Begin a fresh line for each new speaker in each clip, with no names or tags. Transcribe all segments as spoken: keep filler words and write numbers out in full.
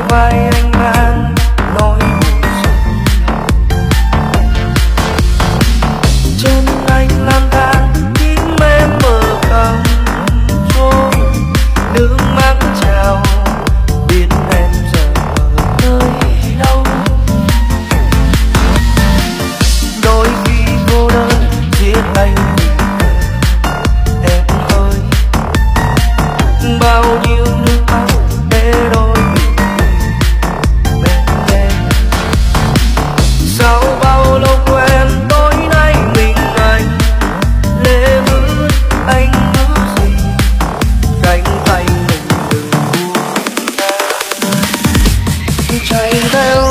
vai anh mang nỗi buồn sầu. Chân anh lang thang tim em mơ cắm trôi, nước mắt trào biết em giờ ở nơi đâu. Đôi khi cô đơn giết anh vì em ơi, bao nhiêu nước mắt để đôi mình bên em. Sau bao lâu quen tối nay mình anh lệ mưa, anh ước gì cánh tay mình đừng buông ra. Chạy theo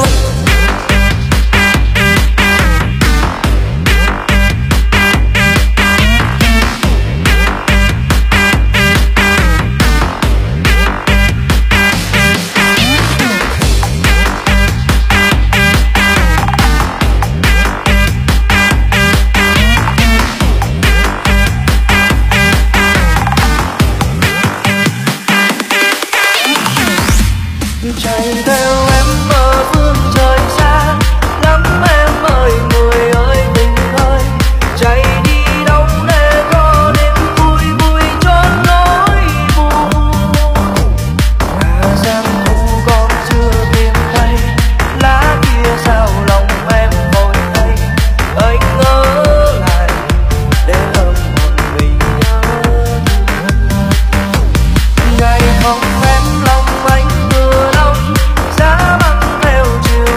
chạy theo em mơ phương trời xa lắm em ơi, người ơi mình ơi, chạy đi đâu để có đêm vui vui cho nỗi buồn. Hà giang thu còn chưa tìm thấy lá kia sao lòng em vội thay, anh ở lại để ôm một mình nhớ thương. Ngày không em lòng anh vừa đông giá băng theo chiều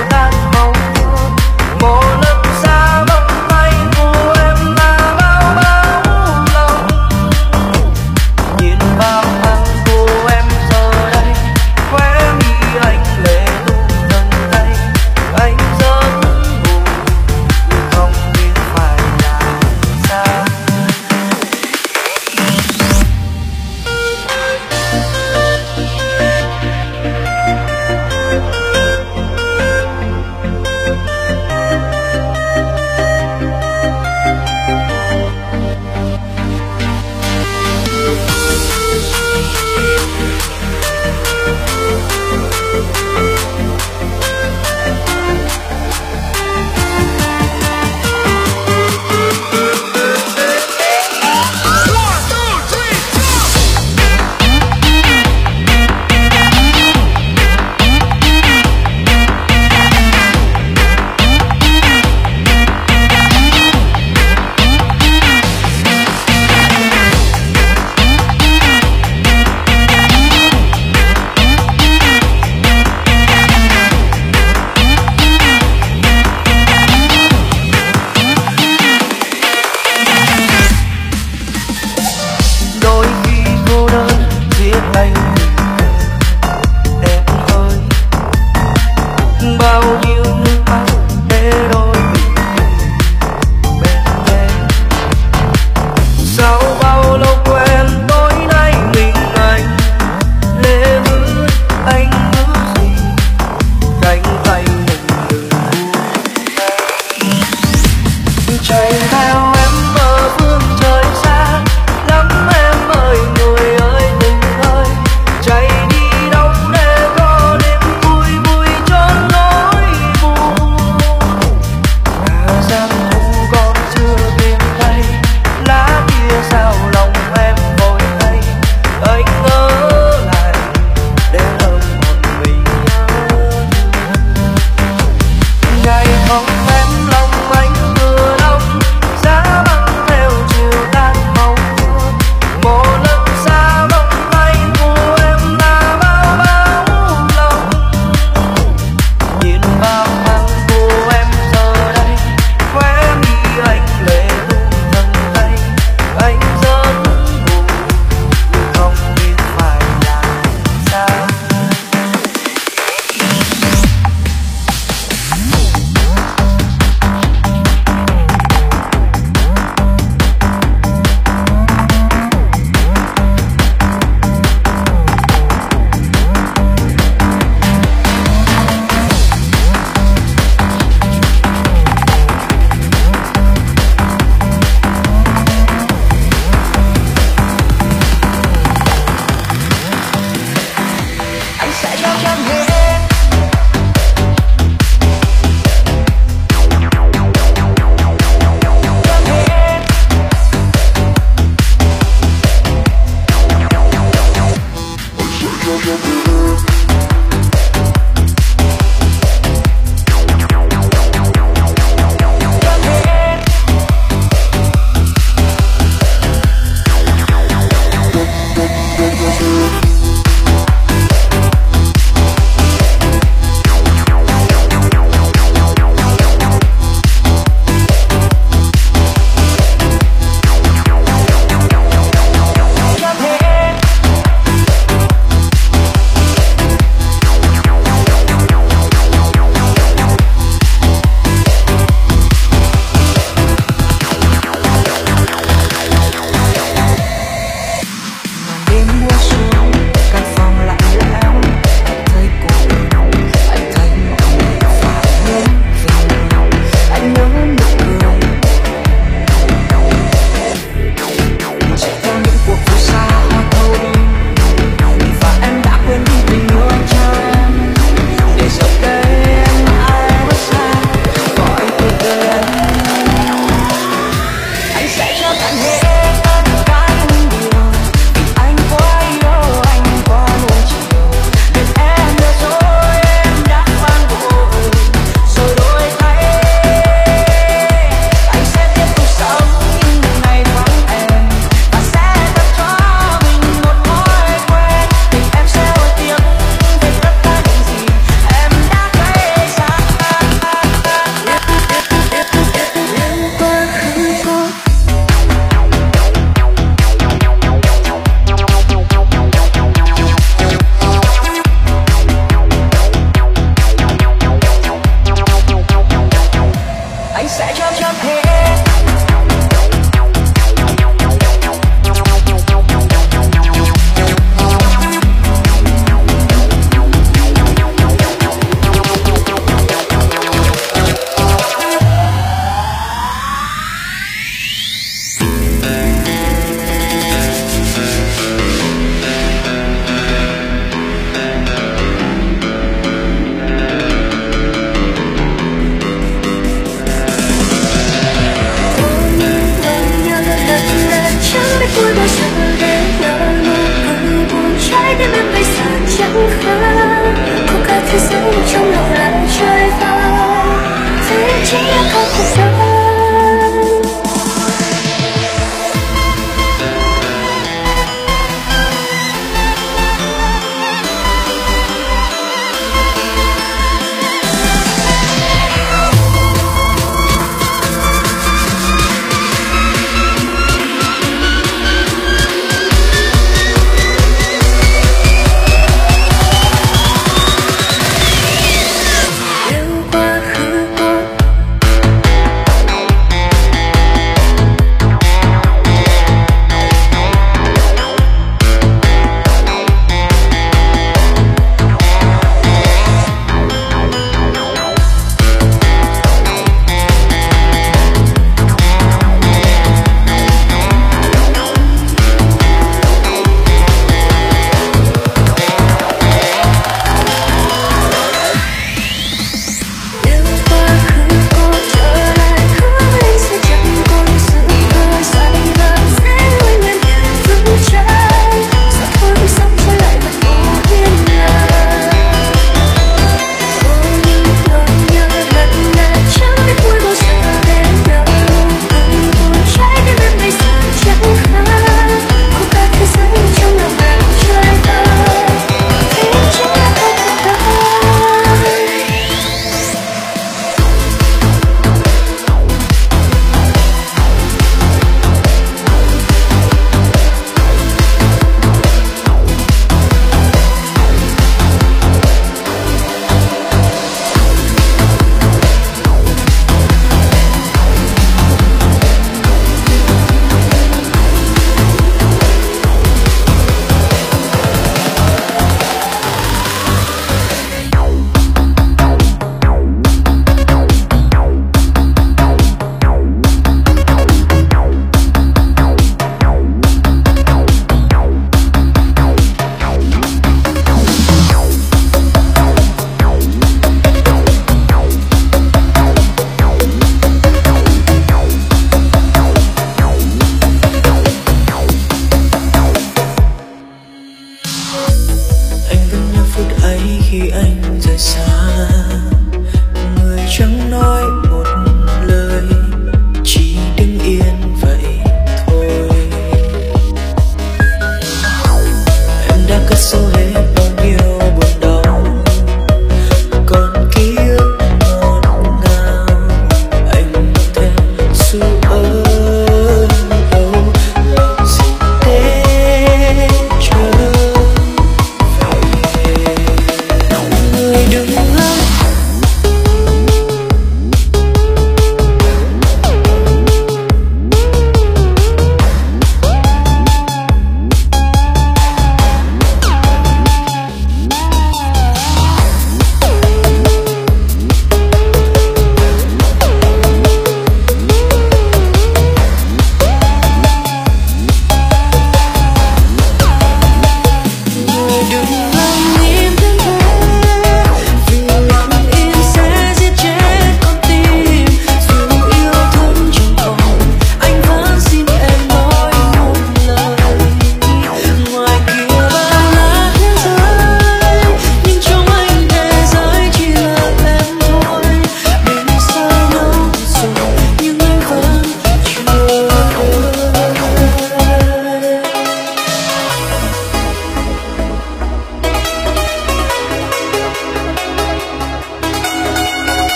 Vì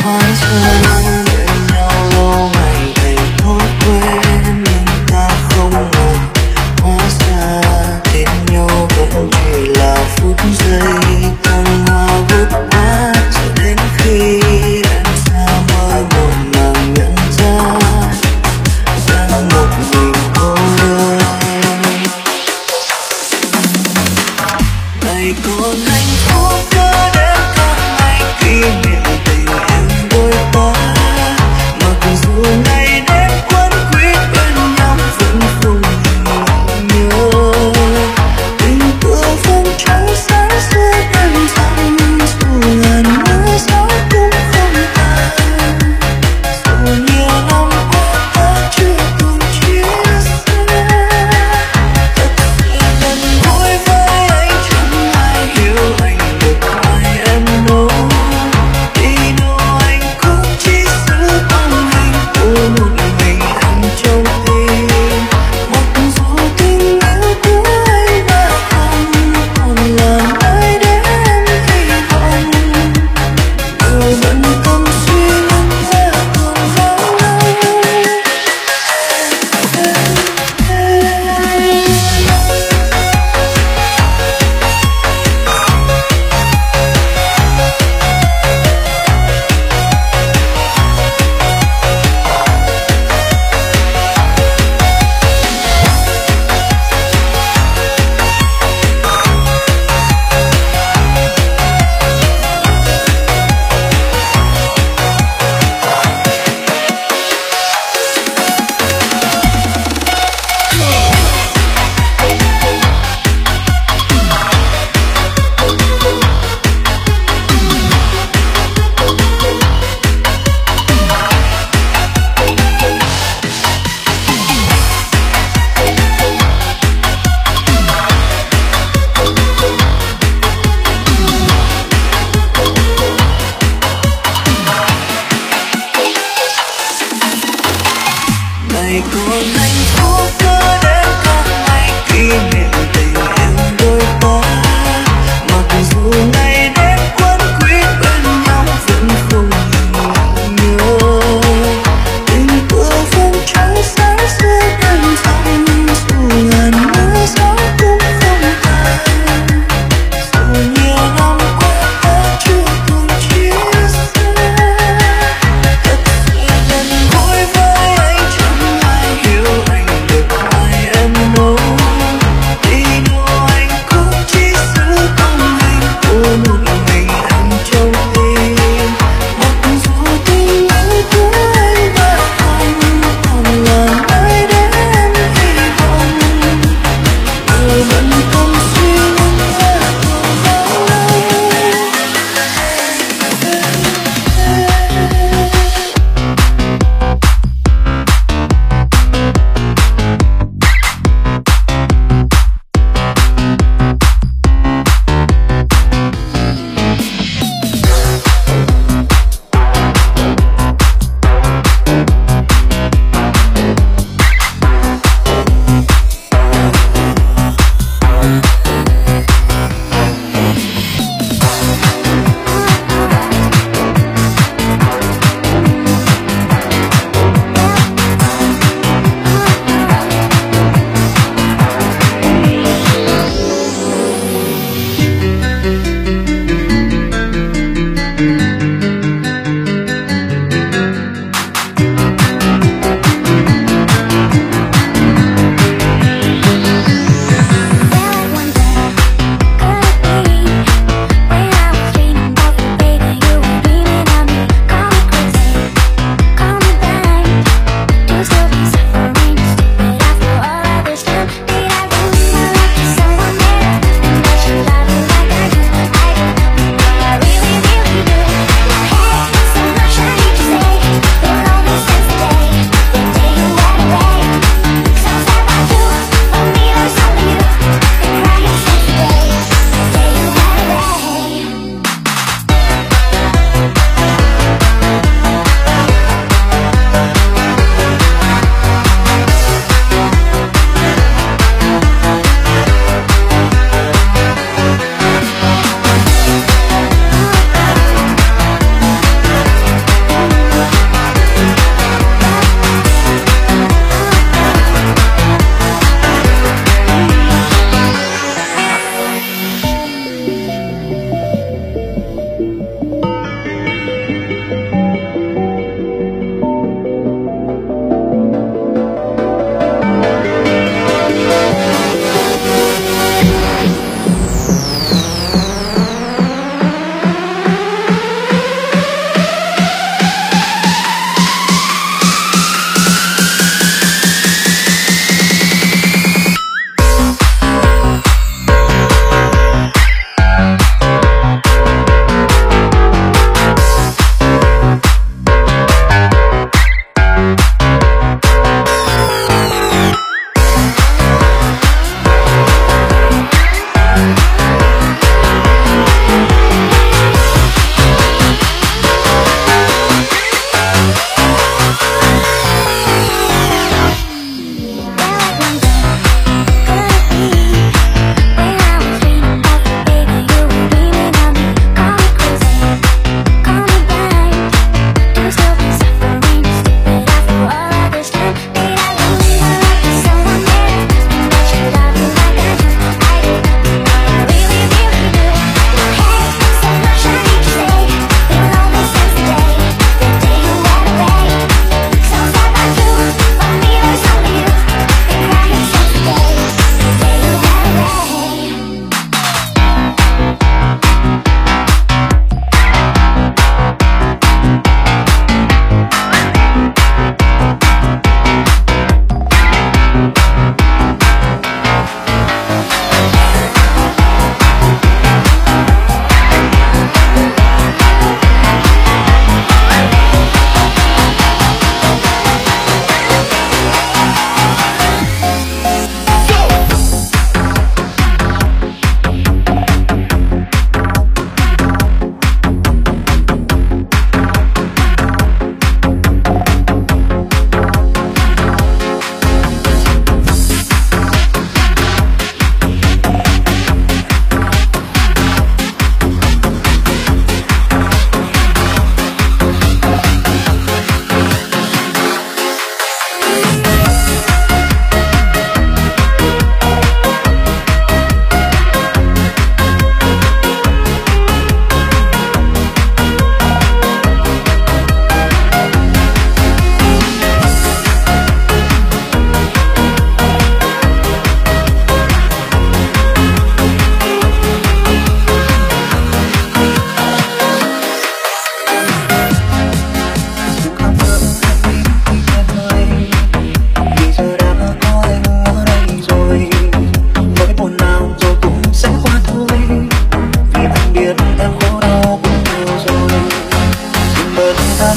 hóa ra bên nhau lâu ngày thành thói quen nhưng ta không ngờ hóa ra đến nhau vẫn chỉ là phút giây thăng hoa vút quá cho đến khi em xa mới một màng nhận ra đang một mình cô đơn. Này còn hạnh phúc cứ đến tháng ngày kỷ niệm tình em đôi ta.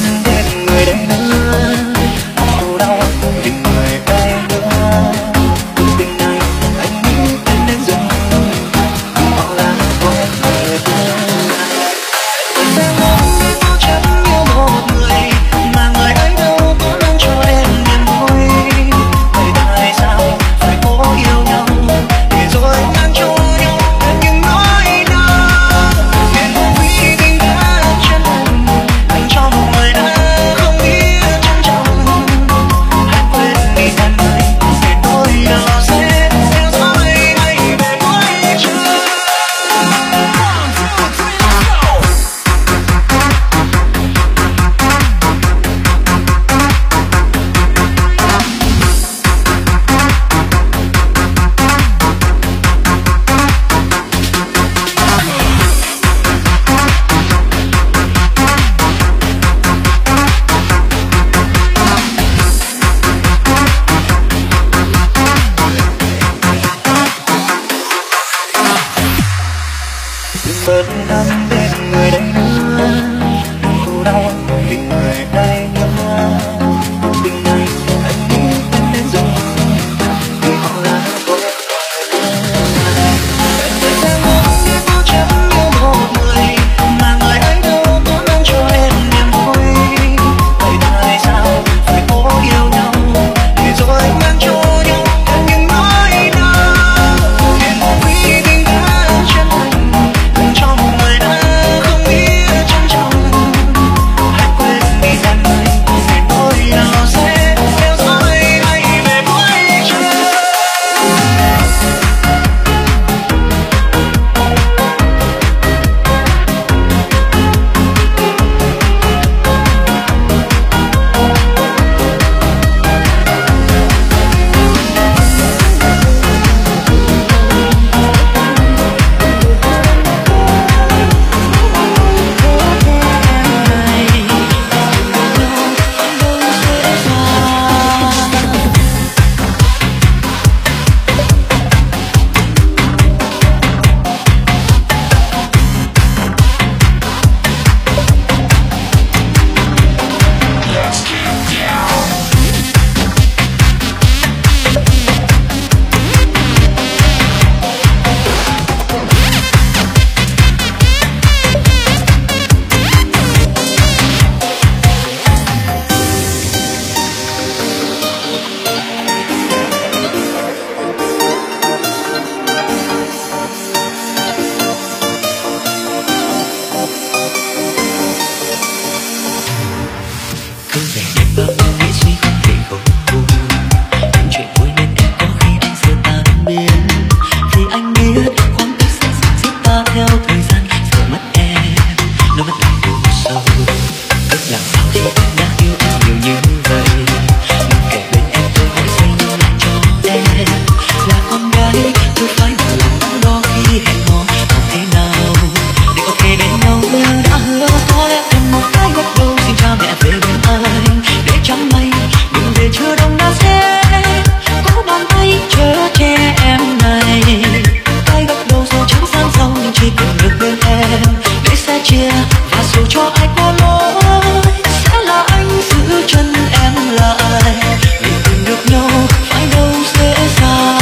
bên người đây nữa, khổ đau vì người đây nữa. Tình này anh nghĩ em đến dừng, hoặc là có người thương. Sẽ không có chấp yêu một người mà người ấy đâu có mang cho em niềm vui. Vậy tại sao phải cố yêu nhau để rồi mang cho nhau những nỗi đau? Hẹn một quý tình đã chân thành dành cho một người đã không biết trân trọng. Hãy quên đi em ơi, để tôi nào sẽ theo dõi anh về cuối trường. Bớt năm bên người đây nữa, khổ đau vì người đây nữa. Tình này anh nghĩ em đến dừng, vì họ là có người thương. Sẽ không có chấp yêu một người mà người ấy đâu có mang cho em niềm vui. Vậy tại sao phải cố yêu nhau để rồi mang cho nhau những nỗi đau? Hẹn một quý tình đã chân thành dành cho một người đã không biết trân trọng. Hãy quên đi em ơi, để tôi nào sẽ theo dõi anh về cuối trường.
Cứ về đêm bao âu nghĩ suy không thể không vui. Những chuyện vui nên em có khi anh sẽ tan biến. Vì anh biết khoảng cách sẽ giết ta theo thời gian. Giờ mất em, nó mất lòng đủ sâu. Biết làm sao khi anh đã yêu em nhiều như vậy. Muốn kể bên em tôi hãy xây nhớ lại cho em. Là con gái cứ phải mở lòng đắn đo khi hẹn hò. Không thể nào để có thể bên nhau như đã hứa. Có lẽ cần một cái gật đầu xin cha mẹ về bên anh để chẳng may đừng về chưa đông đã sẽ có bàn tay chở che em này. Cái gật đầu dù chẳng sang sau nhưng chỉ cần được bên em để sẽ chia và dù cho ai có lỗi sẽ là anh giữ chân em lại. Vì tìm được nhau phải đâu dễ dàng.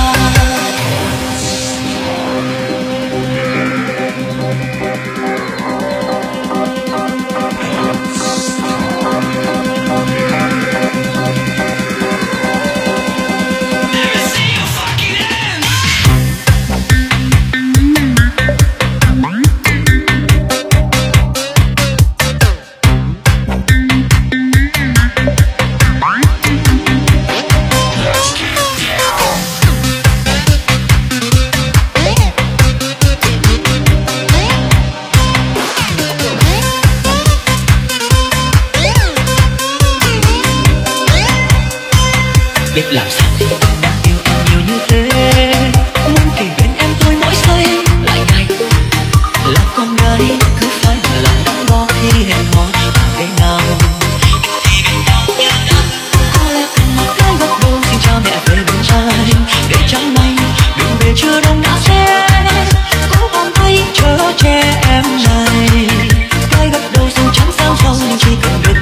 Biết làm sao khi anh đã yêu em nhiều như thế. Muốn kể bên em tôi mỗi giây lại ngày. Là con gái cứ phải mở lòng đắn đo khi hẹn hò. Và cái nào thì bên nhau như đã. Có lẽ cần một cái gật đầu xin cha mẹ về bên anh để chẳng may đừng về chưa đông đã sẽ có bàn tay chở che em này. Cái gật đầu dù chẳng sao sau nhưng chỉ cần được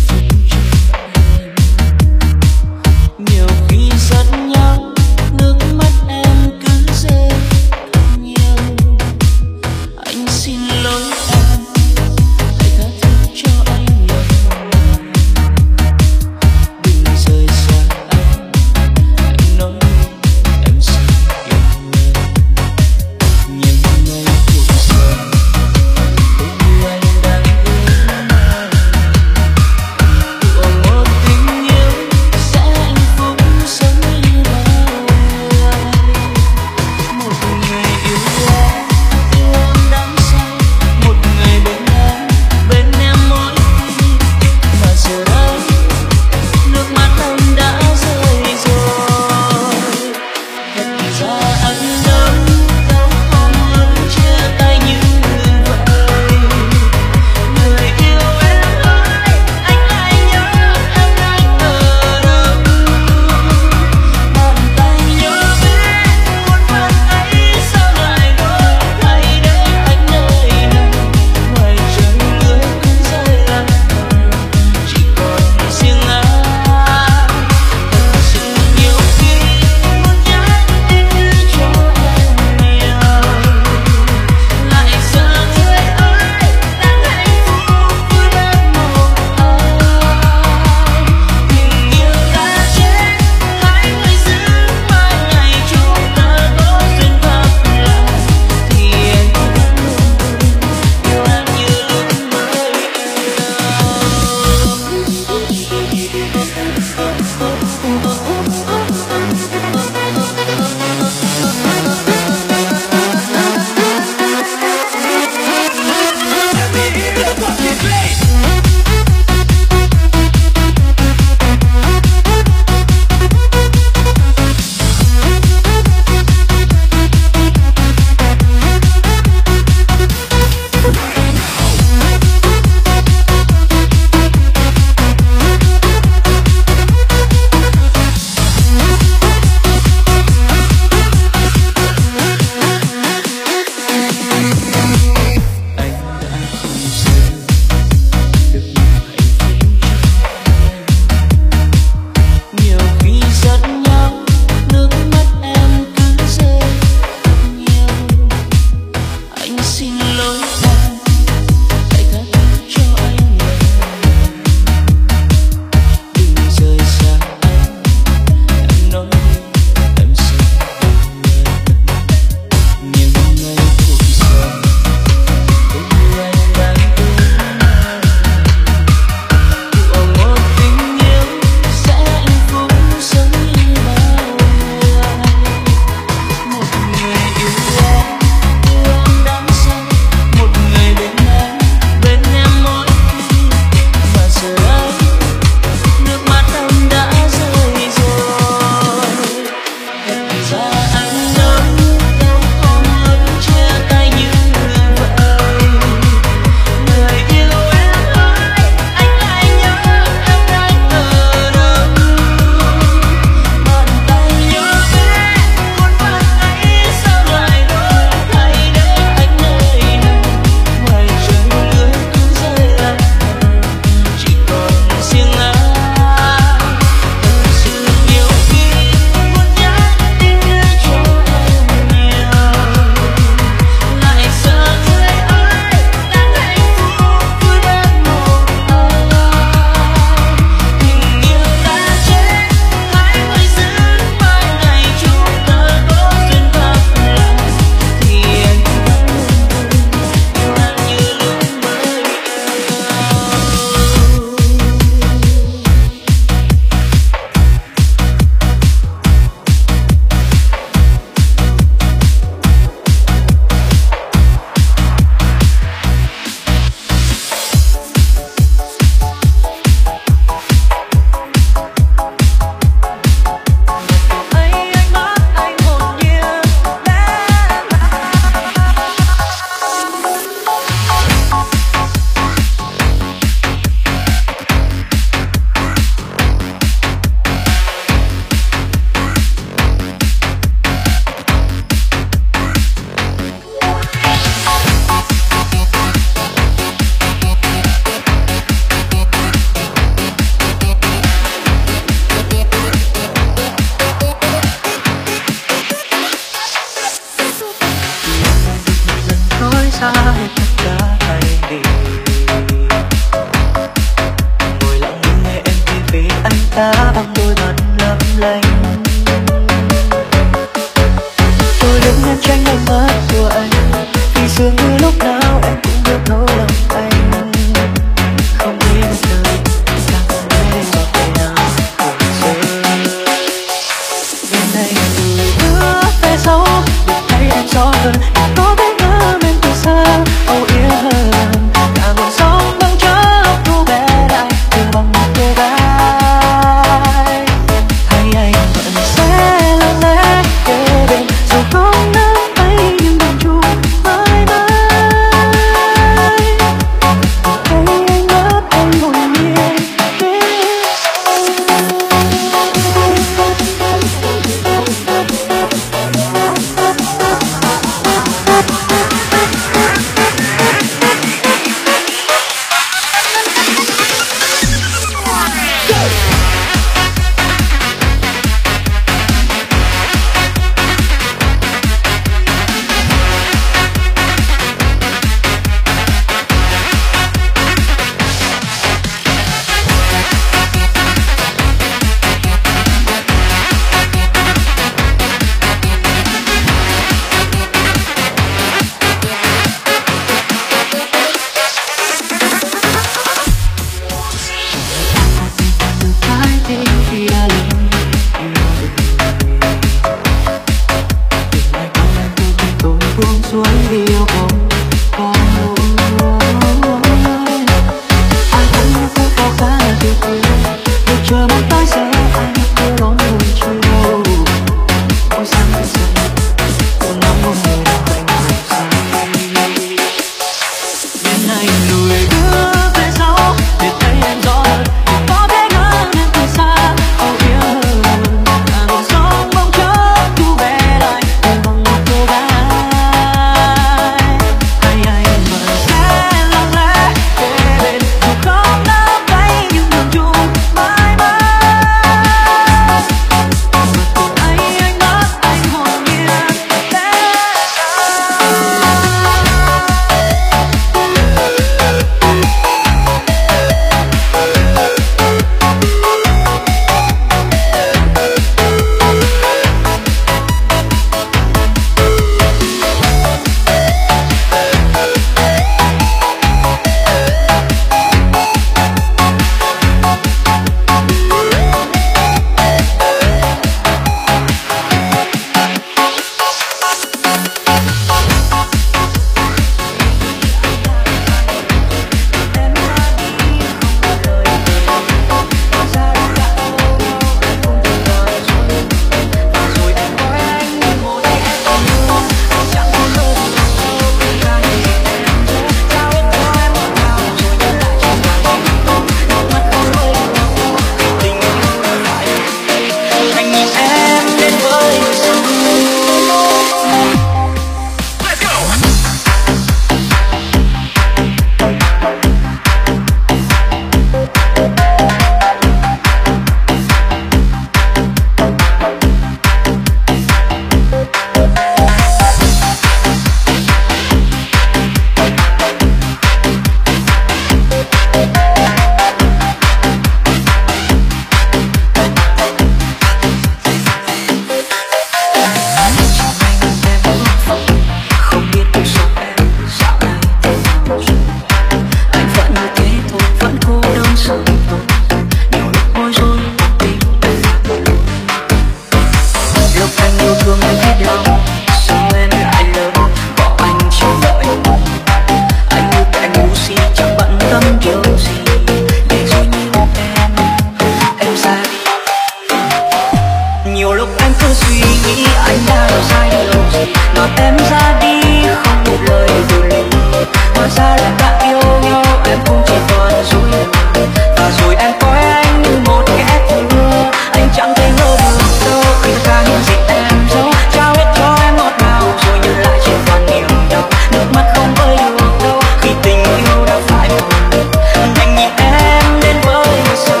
xa lại đã yêu nhau, em cũng chỉ toàn dối lừa. Và rồi em coi anh như một kẻ thù, anh chẳng thể ngờ được đâu khi ta những gì em giấu, trao hết cho em ngọt ngào rồi nhận lại chỉ toàn niềm đau. Nước mắt không vơi được đâu khi tình yêu đã phải một anh nhìn em đến với sông.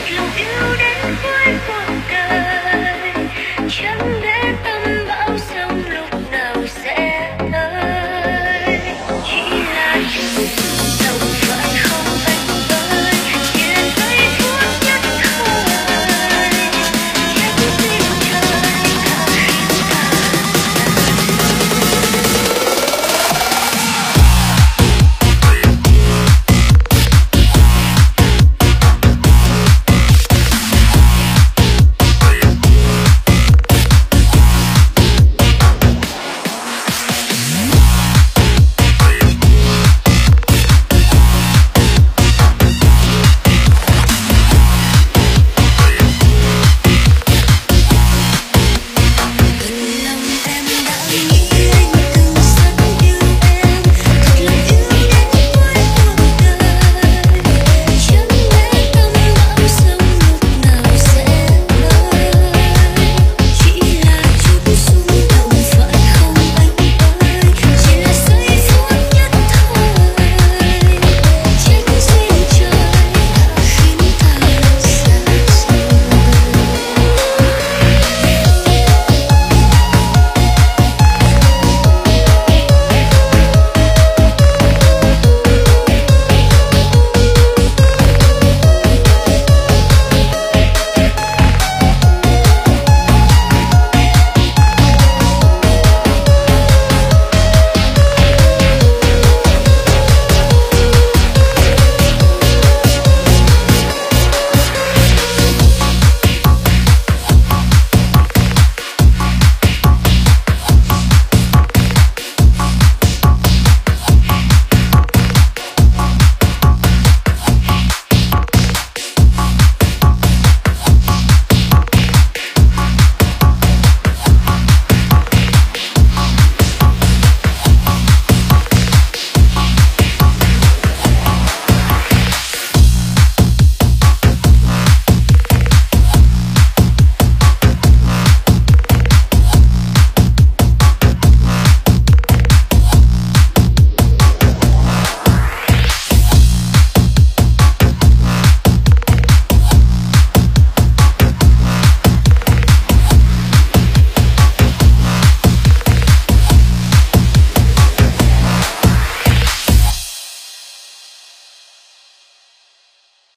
yêu yêu